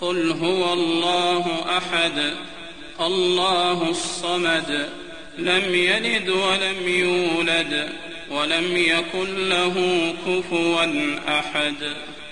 قل هو الله أحد الله الصمد لم يلد ولم يولد ولم يكن له كفوا أحد.